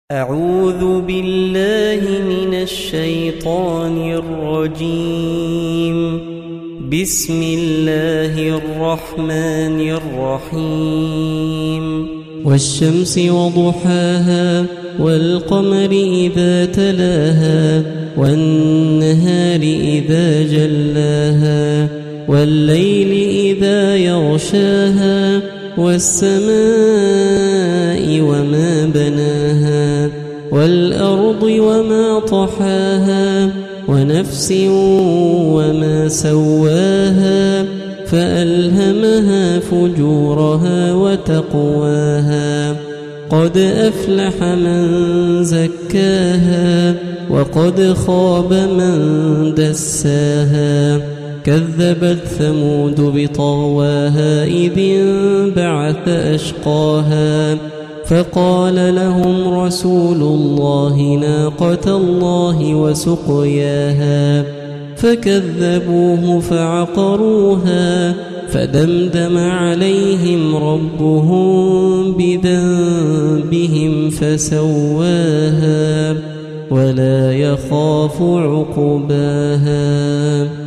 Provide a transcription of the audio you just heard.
أعوذ بالله من الشيطان الرجيم. بسم الله الرحمن الرحيم. والشمس وضحاها والقمر إذا تلاها والنهار إذا جلاها والليل إذا يغشاها والسماء وما بناها والأرض وما طحاها ونفس وما سواها فألهمها فجورها وتقواها. قد أفلح من زكاها وقد خاب من دساها. كذبت ثمود بطغواها إذ انبعث أشقاها فقال لهم رسول الله ناقة الله وسقياها فكذبوه فعقروها فدمدم عليهم ربهم بذنبهم فسواها ولا يخاف عقباها.